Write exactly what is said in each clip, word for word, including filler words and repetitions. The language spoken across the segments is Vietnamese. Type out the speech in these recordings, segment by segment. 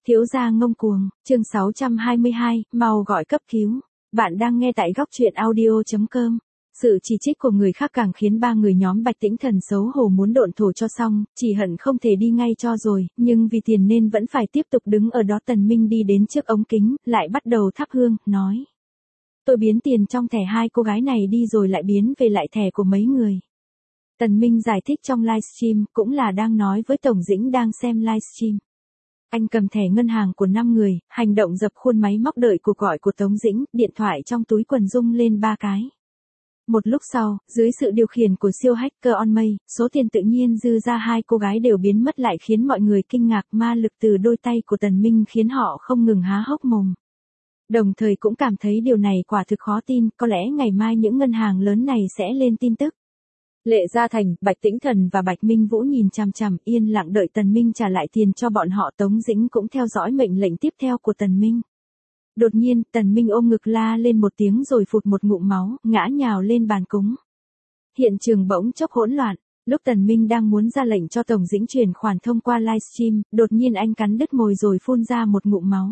Thiếu gia ngông cuồng, chương sáu trăm hai mươi hai, mau gọi cấp cứu. Bạn đang nghe tại góc truyện audio chấm com. Sự chỉ trích của người khác càng khiến ba người nhóm Bạch Tĩnh Thần xấu hổ muốn độn thổ cho xong, chỉ hận không thể đi ngay cho rồi, nhưng vì tiền nên vẫn phải tiếp tục đứng ở đó. Tần Minh đi đến trước ống kính, lại bắt đầu thắp hương, nói. Tôi biến tiền trong thẻ hai cô gái này đi rồi lại biến về lại thẻ của mấy người. Tần Minh giải thích trong livestream, cũng là đang nói với Tổng Dĩnh đang xem livestream. Anh cầm thẻ ngân hàng của năm người, hành động dập khuôn máy móc đợi cuộc gọi của Tống Dĩnh, điện thoại trong túi quần rung lên ba cái. Một lúc sau, dưới sự điều khiển của siêu hacker on May, số tiền tự nhiên dư ra hai cô gái đều biến mất lại khiến mọi người kinh ngạc. Ma lực từ đôi tay của Tần Minh khiến họ không ngừng há hốc mồm. Đồng thời cũng cảm thấy điều này quả thực khó tin, có lẽ ngày mai những ngân hàng lớn này sẽ lên tin tức. Lệ Gia Thành, Bạch Tĩnh Thần và Bạch Minh Vũ nhìn chằm chằm, yên lặng đợi Tần Minh trả lại tiền cho bọn họ. Tống Dĩnh cũng theo dõi mệnh lệnh tiếp theo của Tần Minh. Đột nhiên, Tần Minh ôm ngực la lên một tiếng rồi phụt một ngụm máu, ngã nhào lên bàn cúng. Hiện trường bỗng chốc hỗn loạn. Lúc Tần Minh đang muốn ra lệnh cho Tổng Dĩnh chuyển khoản thông qua livestream, đột nhiên anh cắn đứt mồi rồi phun ra một ngụm máu.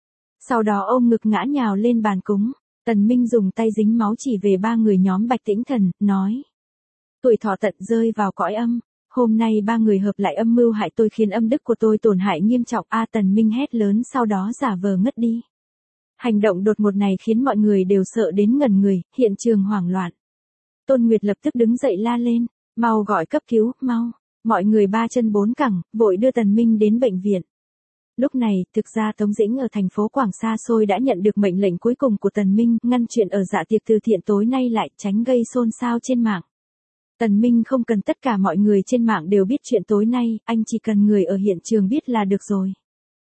Sau đó ôm ngực ngã nhào lên bàn cúng. Tần Minh dùng tay dính máu chỉ về ba người nhóm Bạch Tĩnh Thần, nói. Tuổi thọ tận rơi vào cõi âm. Hôm nay ba người hợp lại âm mưu hại tôi khiến âm đức của tôi tổn hại nghiêm trọng. A Tần Minh hét lớn sau đó giả vờ ngất đi. Hành động đột ngột này khiến mọi người đều sợ đến ngẩn người, hiện trường hoảng loạn. Tôn Nguyệt lập tức đứng dậy la lên, mau gọi cấp cứu, mau. Mọi người ba chân bốn cẳng, vội đưa Tần Minh đến bệnh viện. Lúc này, thực ra Tống Dĩnh ở thành phố Quảng xa xôi đã nhận được mệnh lệnh cuối cùng của Tần Minh, ngăn chuyện ở dạ tiệc từ thiện tối nay lại, tránh gây xôn xao trên mạng. Tần Minh không cần tất cả mọi người trên mạng đều biết chuyện tối nay, anh chỉ cần người ở hiện trường biết là được rồi.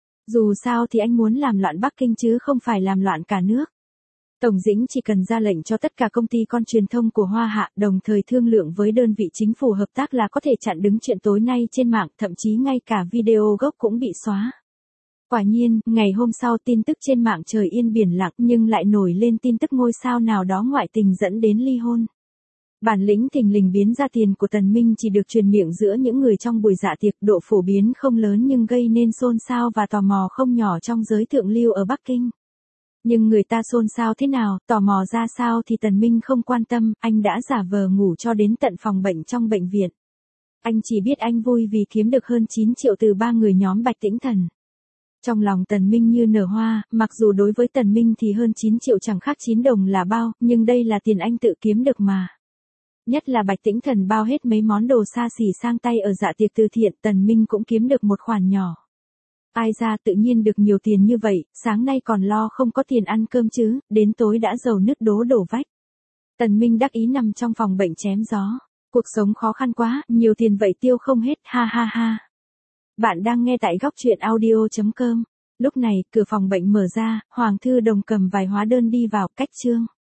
Dù sao thì anh muốn làm loạn Bắc Kinh chứ không phải làm loạn cả nước. Tổng Dĩnh chỉ cần ra lệnh cho tất cả công ty con truyền thông của Hoa Hạ, đồng thời thương lượng với đơn vị chính phủ hợp tác là có thể chặn đứng chuyện tối nay trên mạng, thậm chí ngay cả video gốc cũng bị xóa. Quả nhiên, ngày hôm sau tin tức trên mạng trời yên biển lặng nhưng lại nổi lên tin tức ngôi sao nào đó ngoại tình dẫn đến ly hôn. Bản lĩnh thình lình biến ra tiền của Tần Minh chỉ được truyền miệng giữa những người trong buổi dạ tiệc, độ phổ biến không lớn nhưng gây nên xôn xao và tò mò không nhỏ trong giới thượng lưu ở Bắc Kinh. Nhưng người ta xôn xao thế nào, tò mò ra sao thì Tần Minh không quan tâm, anh đã giả vờ ngủ cho đến tận phòng bệnh trong bệnh viện. Anh chỉ biết anh vui vì kiếm được hơn chín triệu từ ba người nhóm Bạch Tĩnh Thần. Trong lòng Tần Minh như nở hoa, mặc dù đối với Tần Minh thì hơn chín triệu chẳng khác chín đồng là bao, nhưng đây là tiền anh tự kiếm được mà. Nhất là Bạch Tĩnh Thần bao hết mấy món đồ xa xỉ sang tay ở dạ tiệc từ thiện, Tần Minh cũng kiếm được một khoản nhỏ. Ai ra tự nhiên được nhiều tiền như vậy, sáng nay còn lo không có tiền ăn cơm chứ, đến tối đã giàu nứt đố đổ vách. Tần Minh đắc ý nằm trong phòng bệnh chém gió. Cuộc sống khó khăn quá, nhiều tiền vậy tiêu không hết, ha ha ha. Bạn đang nghe tại góc truyện audio chấm com. Lúc này, cửa phòng bệnh mở ra, Hoàng Thư Đồng cầm vài hóa đơn đi vào, cách trương.